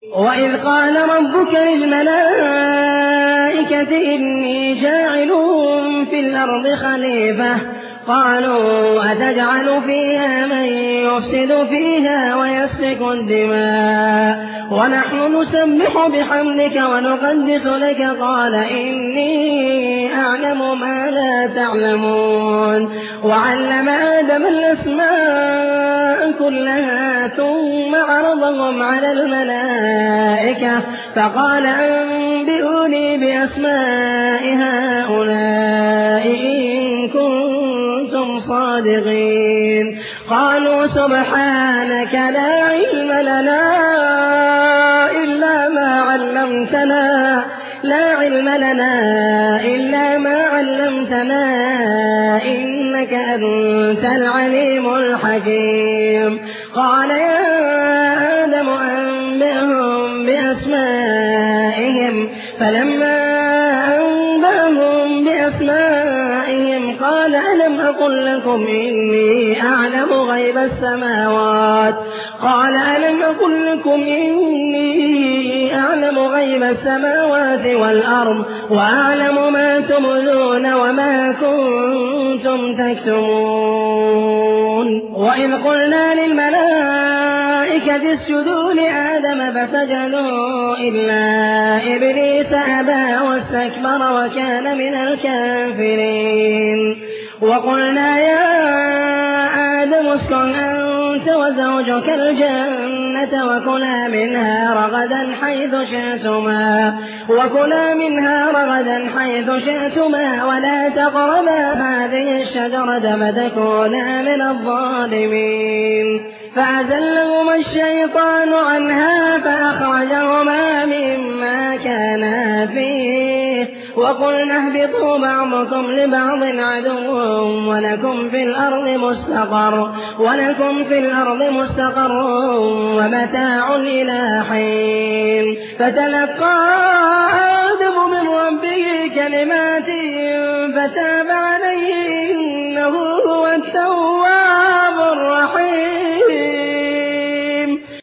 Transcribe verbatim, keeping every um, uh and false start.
وإذ قال ربك للملائكة إني جاعل في الأرض خليفة قالوا أتجعل فيها من يفسد فيها ويسفك الدماء ونحن نسبح بحمدك ونقدس لك قال إني أعلم ما لا تعلمون وعلم آدم الأسماء كلها ثم عرضهم على الملائكة فقال أنبئوني بأسماء هؤلاء إن كنتم صادقين قالوا سبحانك لا علم لنا إلا ما علمتنا لا علم لنا إلا ما علمتنا إنك أنت العليم الحكيم قال يا آدم أنبئهم بأسمائهم فلما أنبأهم بأسمائهم قال ألم أقل لكم إني أعلم غيب السماوات قال ألم أقل لكم إني أعلم غيب السماوات والأرض وأعلم ما تبدون وما كنتم تكتمون وإذ قلنا للملائكة اسجدوا لآدم فسجدوا إلا إبليس أبى واستكبر وكان من الكافرين وقلنا يا آدم اسكن أنت وزوجك الجنة وكلا منها رغدا حيث شئتما وكلا منها رغدا حيث شئتما ولا تقربا هذه الشجرة فتكونا من الظالمين فأزلهما الشيطان عنها فأخرجهما مما كانا فيه وقلنا اهبطوا بعضكم لبعض عدو ولكم في الأرض مستقر ولكم في الأرض مستقر ومتاع إلى حين فتلقى آدم من ربه كلمات فتاب عليه إنه هو التواب